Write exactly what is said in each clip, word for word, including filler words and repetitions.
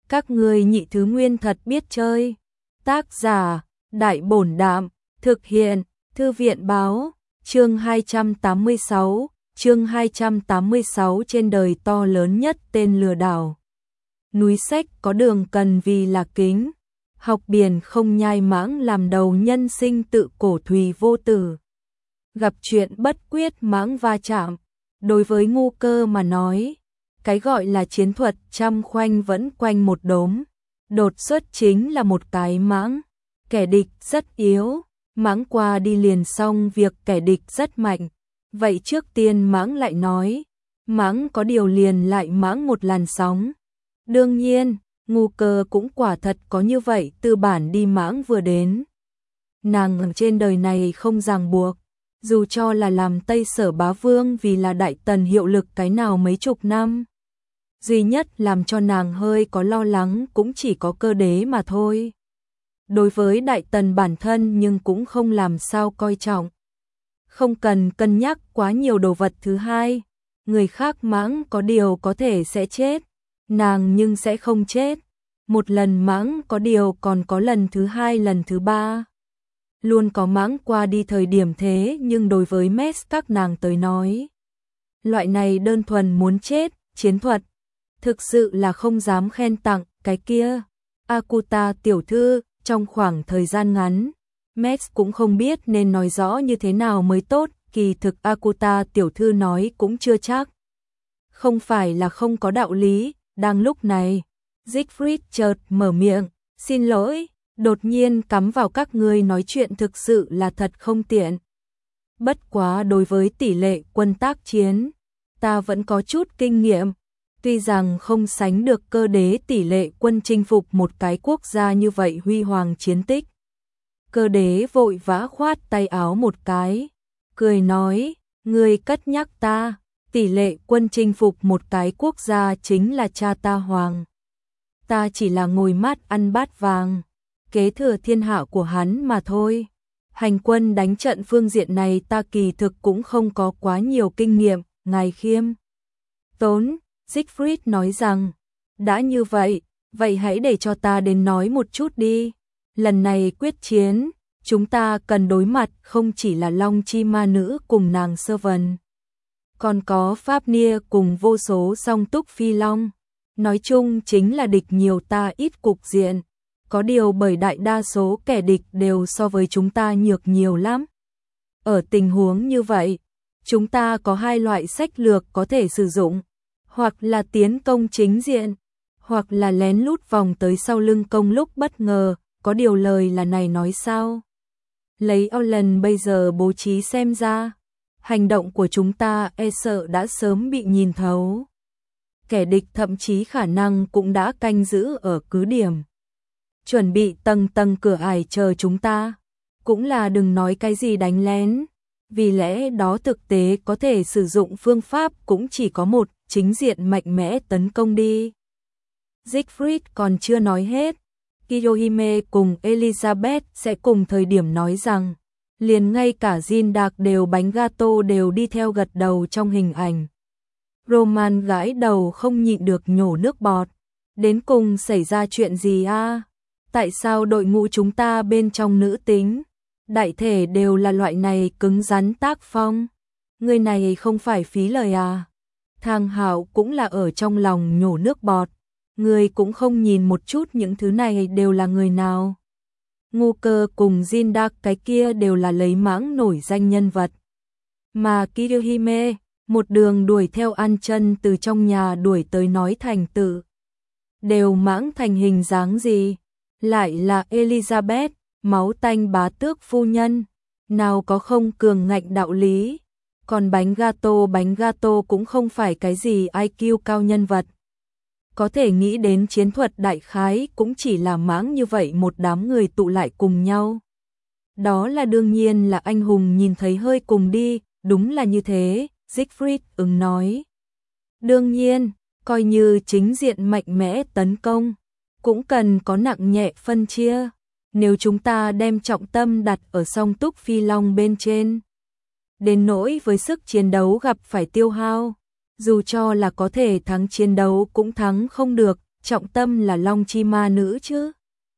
Các ngươi nhị thứ nguyên thật biết chơi. Tác giả, Đại Bổn Đạm, thực hiện, Thư viện Báo, chương hai trăm tám mươi sáu, chương hai trăm tám mươi sáu trên đời to lớn nhất tên lừa đảo. Núi sách có đường cần vì là kính, học biển không nhai mãng làm đầu nhân sinh tự cổ thùy vô tử. Gặp chuyện bất quyết mãng va chạm, đối với ngu cơ mà nói, cái gọi là chiến thuật trăm khoanh vẫn quanh một đốm, đột xuất chính là một cái mãng, kẻ địch rất yếu, mãng qua đi liền xong việc kẻ địch rất mạnh. Vậy trước tiên mãng lại nói, mãng có điều liền lại mãng một làn sóng. Đương nhiên, ngu cơ cũng quả thật có như vậy, tư bản đi mãng vừa đến. Nàng ở trên đời này không ràng buộc, dù cho là làm Tây Sở bá vương vì là Đại Tần hiệu lực cái nào mấy chục năm. Duy nhất làm cho nàng hơi có lo lắng cũng chỉ có Cơ Đế mà thôi. Đối với Đại Tần bản thân nhưng cũng không làm sao coi trọng. Không cần cân nhắc quá nhiều đồ vật. Thứ hai, người khác mãng có điều có thể sẽ chết, nàng nhưng sẽ không chết. Một lần mãng có điều còn có lần thứ hai, lần thứ ba. Luôn có mãng qua đi thời điểm thế, nhưng đối với Mess các nàng tới nói, loại này đơn thuần muốn chết, chiến thuật, thực sự là không dám khen tặng. Cái kia, Akuta tiểu thư, trong khoảng thời gian ngắn, Mess cũng không biết nên nói rõ như thế nào mới tốt, kỳ thực Akuta tiểu thư nói cũng chưa chắc. Không phải là không có đạo lý. Đang lúc này, Siegfried chợt mở miệng, xin lỗi, đột nhiên cắm vào các ngươi nói chuyện thực sự là thật không tiện. Bất quá đối với tỷ lệ quân tác chiến, ta vẫn có chút kinh nghiệm, tuy rằng không sánh được Cơ Đế tỷ lệ quân chinh phục một cái quốc gia như vậy huy hoàng chiến tích. Cơ Đế vội vã khoát tay áo một cái, cười nói, ngươi cất nhắc ta, tỷ lệ quân chinh phục một cái quốc gia chính là cha ta Hoàng. Ta chỉ là ngồi mát ăn bát vàng, kế thừa thiên hạ của hắn mà thôi. Hành quân đánh trận phương diện này ta kỳ thực cũng không có quá nhiều kinh nghiệm, ngài khiêm tốn. Siegfried nói rằng, đã như vậy, vậy hãy để cho ta đến nói một chút đi. Lần này quyết chiến, chúng ta cần đối mặt không chỉ là Long Chi ma nữ cùng nàng Sơ Vân, còn có Fafnir cùng vô số song túc phi long. Nói chung chính là địch nhiều ta ít cục diện. Có điều bởi đại đa số kẻ địch đều so với chúng ta nhược nhiều lắm. Ở tình huống như vậy, chúng ta có hai loại sách lược có thể sử dụng, hoặc là tiến công chính diện, hoặc là lén lút vòng tới sau lưng công lúc bất ngờ. Có điều lời là này nói sao? Lấy Alan bây giờ bố trí xem ra, hành động của chúng ta e sợ đã sớm bị nhìn thấu. Kẻ địch thậm chí khả năng cũng đã canh giữ ở cứ điểm, chuẩn bị tầng tầng cửa ải chờ chúng ta. Cũng là đừng nói cái gì đánh lén, vì lẽ đó thực tế có thể sử dụng phương pháp cũng chỉ có một, chính diện mạnh mẽ tấn công đi. Siegfried còn chưa nói hết, Kiyohime cùng Elizabeth sẽ cùng thời điểm nói rằng, liền ngay cả Jin Đạc đều bánh gato đều đi theo gật đầu trong hình ảnh. Roman gãi đầu không nhịn được nhổ nước bọt. Đến cùng xảy ra chuyện gì a? Tại sao đội ngũ chúng ta bên trong nữ tính, đại thể đều là loại này cứng rắn tác phong? Người này không phải phí lời à? Thang Hạo cũng là ở trong lòng nhổ nước bọt. Người cũng không nhìn một chút những thứ này đều là người nào. Ngu Cơ cùng Jin Đạc cái kia đều là lấy mãng nổi danh nhân vật. Mà Kiyohime, một đường đuổi theo ăn chân từ trong nhà đuổi tới nói thành tự. Đều mãng thành hình dáng gì? Lại là Elizabeth, máu tanh bá tước phu nhân. Nào có không cường ngạnh đạo lý. Còn bánh gato bánh gato cũng không phải cái gì i kiu cao nhân vật. Có thể nghĩ đến chiến thuật đại khái cũng chỉ là mãng như vậy một đám người tụ lại cùng nhau. Đó là đương nhiên là anh hùng nhìn thấy hơi cùng đi, đúng là như thế, Siegfried ứng nói. Đương nhiên, coi như chính diện mạnh mẽ tấn công, cũng cần có nặng nhẹ phân chia. Nếu chúng ta đem trọng tâm đặt ở song túc phi long bên trên, đến nỗi với sức chiến đấu gặp phải tiêu hao, dù cho là có thể thắng chiến đấu cũng thắng không được, trọng tâm là Long Chi Ma Nữ chứ?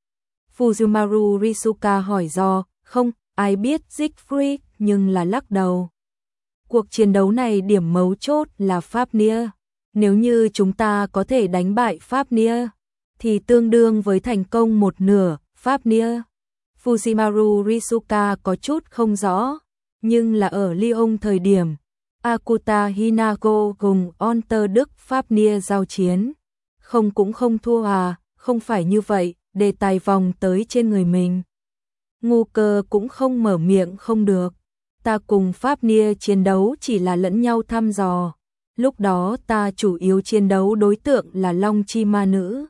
Fuzumaru Risuka hỏi do, không, ai biết Siegfried, nhưng là lắc đầu. Cuộc chiến đấu này điểm mấu chốt là Fafnir. Nếu như chúng ta có thể đánh bại Fafnir, thì tương đương với thành công một nửa, Fafnir. Fujimaru Risuka có chút không rõ, nhưng là ở Lyon thời điểm, Akuta Hinago cùng Onter Đức Fafnir giao chiến. Không cũng không thua à, không phải như vậy, đề tài vòng tới trên người mình. Ngu Cơ cũng không mở miệng không được. Ta cùng Fafnir chiến đấu chỉ là lẫn nhau thăm dò. Lúc đó ta chủ yếu chiến đấu đối tượng là Long Chi Ma Nữ.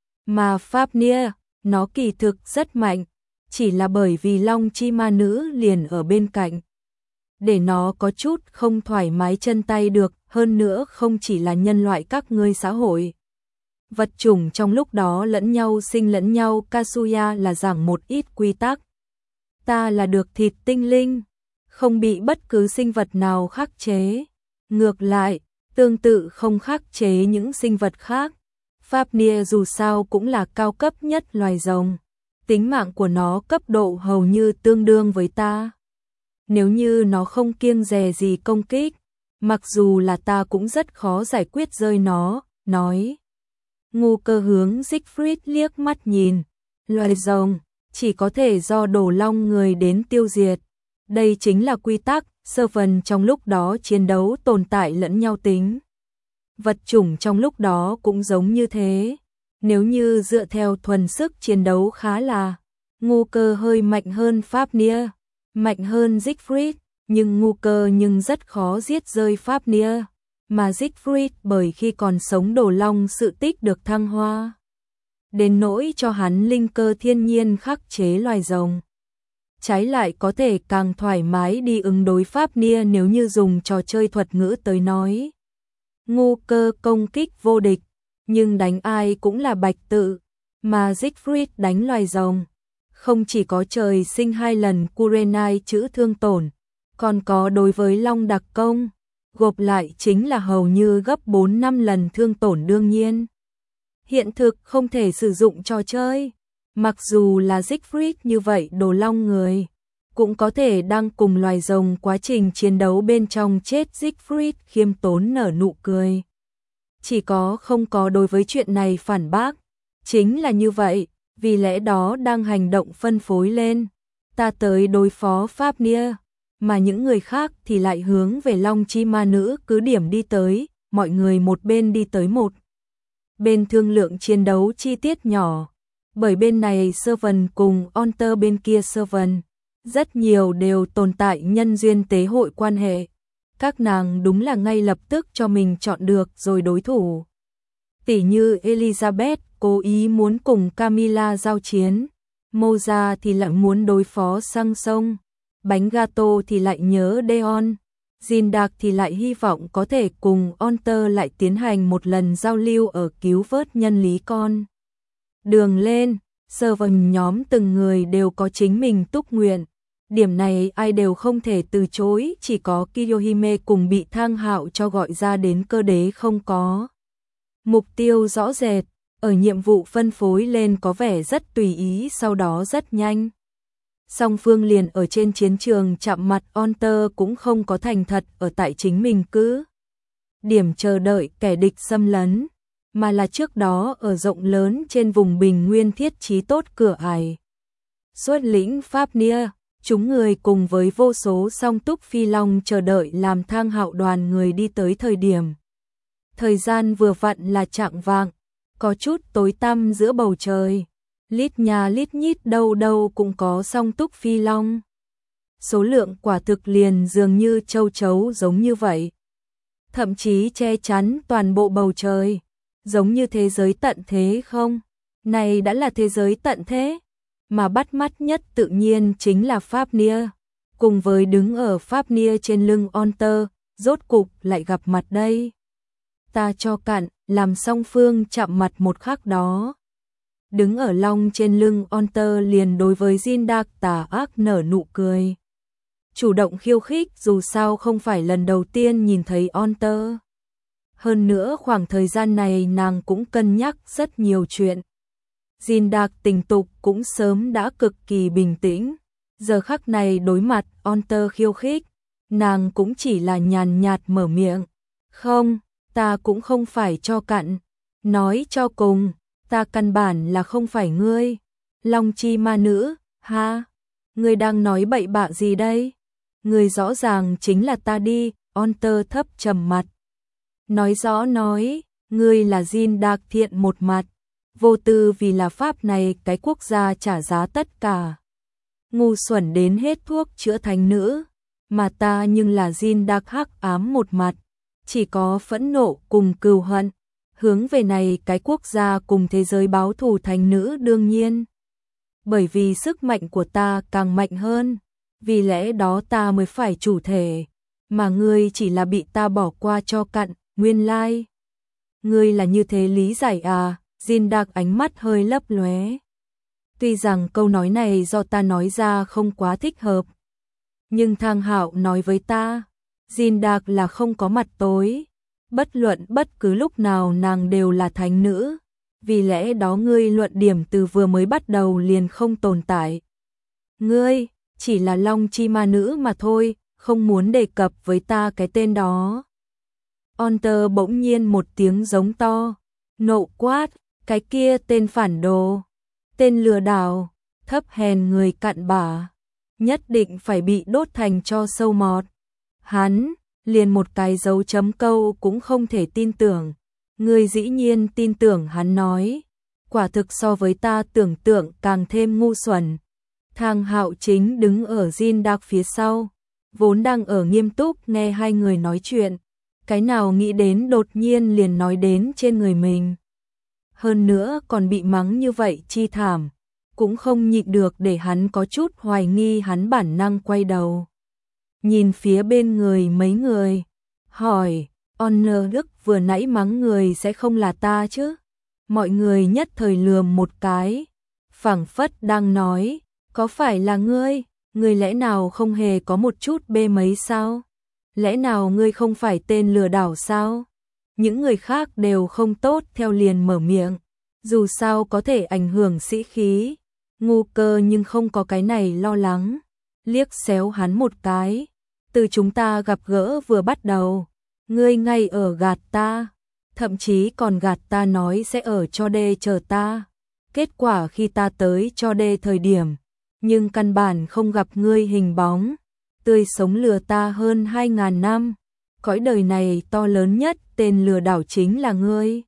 Mà Fafnir, nó kỳ thực rất mạnh, chỉ là bởi vì Long Chi Ma Nữ liền ở bên cạnh. Để nó có chút không thoải mái chân tay được, hơn nữa không chỉ là nhân loại các ngươi xã hội. Vật chủng trong lúc đó lẫn nhau sinh lẫn nhau, Kazuya là giảng một ít quy tắc. Ta là được thịt tinh linh, không bị bất cứ sinh vật nào khắc chế. Ngược lại, tương tự không khắc chế những sinh vật khác. Fafnir dù sao cũng là cao cấp nhất loài rồng. Tính mạng của nó cấp độ hầu như tương đương với ta. Nếu như nó không kiêng dè gì công kích, mặc dù là ta cũng rất khó giải quyết rơi nó, nói. Ngu Cơ hướng Siegfried liếc mắt nhìn. Loài rồng chỉ có thể do đổ long người đến tiêu diệt. Đây chính là quy tắc, sơ phần trong lúc đó chiến đấu tồn tại lẫn nhau tính. Vật chủng trong lúc đó cũng giống như thế. Nếu như dựa theo thuần sức chiến đấu khá là, Ngu Cơ hơi mạnh hơn Fafnir, mạnh hơn Siegfried, nhưng Ngu Cơ nhưng rất khó giết rơi Fafnir, mà Siegfried bởi khi còn sống đổ long sự tích được thăng hoa. Đến nỗi cho hắn linh cơ thiên nhiên khắc chế loài rồng. Trái lại có thể càng thoải mái đi ứng đối Fafnir nếu như dùng trò chơi thuật ngữ tới nói. Ngu Cơ công kích vô địch, nhưng đánh ai cũng là bạch tự, mà Siegfried đánh loài rồng. Không chỉ có trời sinh hai lần Kurenai chữ thương tổn, còn có đối với long đặc công, gộp lại chính là hầu như gấp bốn năm lần thương tổn đương nhiên. Hiện thực không thể sử dụng trò chơi, mặc dù là Siegfried như vậy đồ long người, cũng có thể đang cùng loài rồng quá trình chiến đấu bên trong chết. Siegfried khiêm tốn nở nụ cười. Chỉ có không có đối với chuyện này phản bác, chính là như vậy, vì lẽ đó đang hành động phân phối lên. Ta tới đối phó Fafnir, mà những người khác thì lại hướng về Long Chi Ma Nữ cứ điểm đi tới, mọi người một bên đi tới một bên thương lượng chiến đấu chi tiết nhỏ. Bởi bên này Servant cùng Onter bên kia Servant, rất nhiều đều tồn tại nhân duyên tế hội quan hệ. Các nàng đúng là ngay lập tức cho mình chọn được rồi đối thủ. Tỷ như Elizabeth cố ý muốn cùng Camilla giao chiến, Moza thì lại muốn đối phó Sang Sông, Bánh Gato thì lại nhớ Deon, Zindak thì lại hy vọng có thể cùng Onter lại tiến hành một lần giao lưu ở cứu vớt nhân lý con. Đường lên, Servant nhóm từng người đều có chính mình túc nguyện. Điểm này ai đều không thể từ chối, chỉ có Kiyohime cùng bị Thang Hạo cho gọi ra đến cơ đế không có. Mục tiêu rõ rệt, ở nhiệm vụ phân phối lên có vẻ rất tùy ý, sau đó rất nhanh. Song phương liền ở trên chiến trường chạm mặt. Onter cũng không có thành thật ở tại chính mình cứ điểm chờ đợi kẻ địch xâm lấn, mà là trước đó ở rộng lớn trên vùng bình nguyên thiết trí tốt cửa ải. Xuất lĩnh Fafnir, chúng người cùng với vô số song túc phi long chờ đợi làm Thang Hạo đoàn người đi tới thời điểm. Thời gian vừa vặn là chạng vạng, có chút tối tăm giữa bầu trời. Lít nhà lít nhít đâu đâu cũng có song túc phi long. Số lượng quả thực liền dường như châu chấu giống như vậy. Thậm chí che chắn toàn bộ bầu trời. Giống như thế giới tận thế không? Này đã là thế giới tận thế. Mà bắt mắt nhất tự nhiên chính là Fafnir. Cùng với đứng ở Fafnir trên lưng Onter, rốt cục lại gặp mặt đây. Ta cho cạn, làm song phương chạm mặt một khắc đó. Đứng ở long trên lưng Onter liền đối với Zindak tà ác nở nụ cười. Chủ động khiêu khích, dù sao không phải lần đầu tiên nhìn thấy Onter. Hơn nữa khoảng thời gian này nàng cũng cân nhắc rất nhiều chuyện. Jin Dark tình tục cũng sớm đã cực kỳ bình tĩnh. Giờ khắc này đối mặt Hunter khiêu khích, nàng cũng chỉ là nhàn nhạt mở miệng. Không, ta cũng không phải cho cặn. Nói cho cùng, ta căn bản là không phải ngươi. Long chi ma nữ, ha? Ngươi đang nói bậy bạ gì đây? Ngươi rõ ràng chính là ta đi, Hunter thấp trầm mặt. Nói rõ nói, ngươi là Jin Dark thiện một mặt. Vô tư vì là pháp này cái quốc gia trả giá tất cả. Ngu xuẩn đến hết thuốc chữa thánh nữ. Mà ta nhưng là Jin Dark hắc ám một mặt. Chỉ có phẫn nộ cùng cừu hận. Hướng về này cái quốc gia cùng thế giới báo thù thánh nữ đương nhiên. Bởi vì sức mạnh của ta càng mạnh hơn. Vì lẽ đó ta mới phải chủ thể. Mà ngươi chỉ là bị ta bỏ qua cho cặn, nguyên lai. Ngươi là như thế lý giải à? Jin Dark ánh mắt hơi lấp lóe. Tuy rằng câu nói này do ta nói ra không quá thích hợp. Nhưng Thang Hạo nói với ta, Jin Dark là không có mặt tối. Bất luận bất cứ lúc nào nàng đều là thánh nữ. Vì lẽ đó ngươi luận điểm từ vừa mới bắt đầu liền không tồn tại. Ngươi, chỉ là Long chi ma nữ mà thôi, không muốn đề cập với ta cái tên đó. Hunter bỗng nhiên một tiếng giống to, nộ quát, cái kia tên phản đồ, tên lừa đảo, thấp hèn người cặn bã, nhất định phải bị đốt thành tro sâu mọt. Hắn, liền một cái dấu chấm câu cũng không thể tin tưởng. Ngươi dĩ nhiên tin tưởng hắn nói, quả thực so với ta tưởng tượng càng thêm ngu xuẩn. Thang Hạo chính đứng ở Jin Dark phía sau, vốn đang ở nghiêm túc nghe hai người nói chuyện, cái nào nghĩ đến đột nhiên liền nói đến trên người mình. Hơn nữa còn bị mắng như vậy chi thảm, cũng không nhịn được để hắn có chút hoài nghi, hắn bản năng quay đầu. Nhìn phía bên người mấy người, hỏi, Honor Đức vừa nãy mắng người sẽ không là ta chứ? Mọi người nhất thời lườm một cái, phảng phất đang nói, có phải là ngươi, ngươi lẽ nào không hề có một chút bê mấy sao? Lẽ nào ngươi không phải tên lừa đảo sao? Những người khác đều không tốt theo liền mở miệng, dù sao có thể ảnh hưởng sĩ khí, ngu cơ nhưng không có cái này lo lắng, liếc xéo hắn một cái, từ chúng ta gặp gỡ vừa bắt đầu, ngươi ngay ở gạt ta, thậm chí còn gạt ta nói sẽ ở cho đê chờ ta, kết quả khi ta tới cho đê thời điểm, nhưng căn bản không gặp ngươi hình bóng, tươi sống lừa ta hơn hai ngàn năm, cõi đời này to lớn nhất tên lừa đảo chính là ngươi.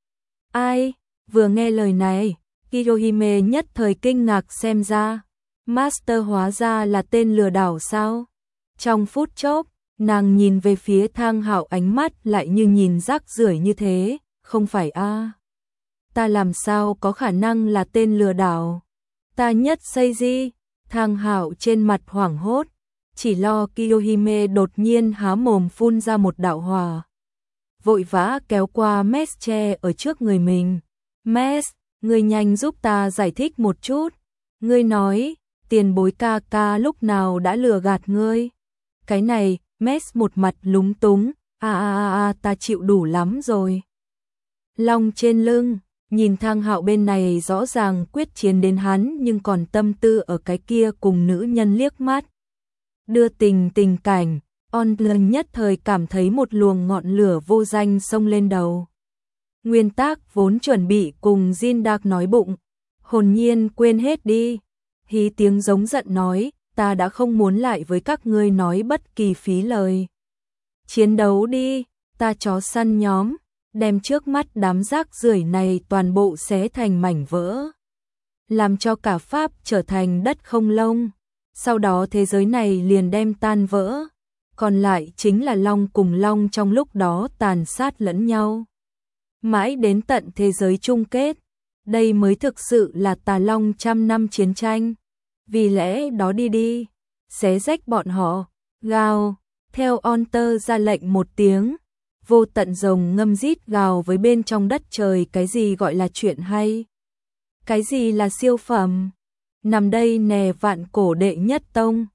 Ai? Vừa nghe lời này, Kiyohime nhất thời kinh ngạc xem ra, Master hóa ra là tên lừa đảo sao? Trong phút chốc, nàng nhìn về phía Thang Hạo ánh mắt lại như nhìn rác rưởi như thế, không phải a? À? Ta làm sao có khả năng là tên lừa đảo? Ta nhất xây gì? Thang Hạo trên mặt hoảng hốt, chỉ lo Kiyohime đột nhiên há mồm phun ra một đạo hỏa. Vội vã kéo qua Mes che ở trước người mình. Mes, ngươi nhanh giúp ta giải thích một chút. Ngươi nói, tiền bối ca ca lúc nào đã lừa gạt ngươi. Cái này, Mes một mặt lúng túng, a a a a ta chịu đủ lắm rồi. Long trên lưng, nhìn Thang Hạo bên này rõ ràng quyết chiến đến hắn nhưng còn tâm tư ở cái kia cùng nữ nhân liếc mắt. Đưa tình tình cảnh, Onlun nhất thời cảm thấy một luồng ngọn lửa vô danh xông lên đầu. Nguyên tác vốn chuẩn bị cùng Jin Dark nói bụng, hồn nhiên quên hết đi. Hí tiếng giống giận nói, ta đã không muốn lại với các ngươi nói bất kỳ phí lời. Chiến đấu đi, ta chó săn nhóm, đem trước mắt đám rác rưởi này toàn bộ xé thành mảnh vỡ. Làm cho cả Pháp trở thành đất không lông. Sau đó thế giới này liền đem tan vỡ, còn lại chính là Long cùng Long trong lúc đó tàn sát lẫn nhau. Mãi đến tận thế giới chung kết, đây mới thực sự là Tà Long trăm năm chiến tranh. Vì lẽ đó đi đi, xé rách bọn họ, gào, theo Hunter ra lệnh một tiếng, vô tận rồng ngâm rít gào với bên trong đất trời cái gì gọi là chuyện hay. Cái gì là siêu phẩm? Nằm đây nè vạn cổ đệ nhất tông,